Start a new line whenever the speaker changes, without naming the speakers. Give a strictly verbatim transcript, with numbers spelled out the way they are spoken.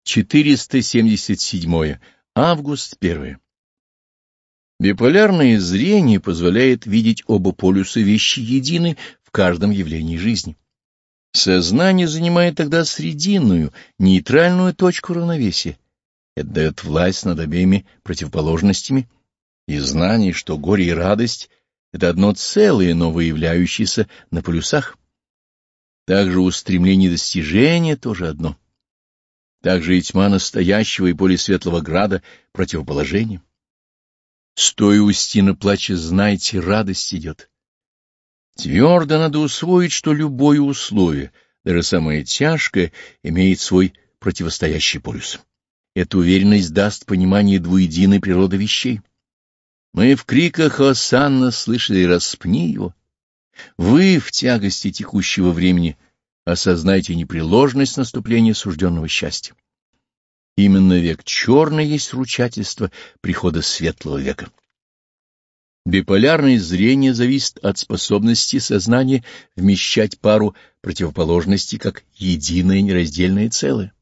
четыреста семьдесят седьмое. Август первое. Биполярное зрение позволяет видеть оба полюса вещи едины в каждом явлении жизни. Сознание занимает тогда срединную, нейтральную точку равновесия. Это дает власть над обеими противоположностями, и знание, что горе и радость — это одно целое, но выявляющееся на полюсах. Также устремление достижения тоже одно. Также и тьма настоящего и более светлого града — противоположение. Стоя у стены плача, знайте, радость идет. Твердо надо усвоить, что любое условие, даже самое тяжкое, имеет свой противостоящий полюс. Эта уверенность даст понимание двуединой природы вещей. Мы в криках «Хосанна» слышали «Распни его». Вы в тягости текущего времени осознайте непреложность наступления сужденного счастья. Именно век черный есть ручательство прихода светлого века. Биполярное зрение зависит от способности сознания вмещать пару противоположностей как единое нераздельное целое.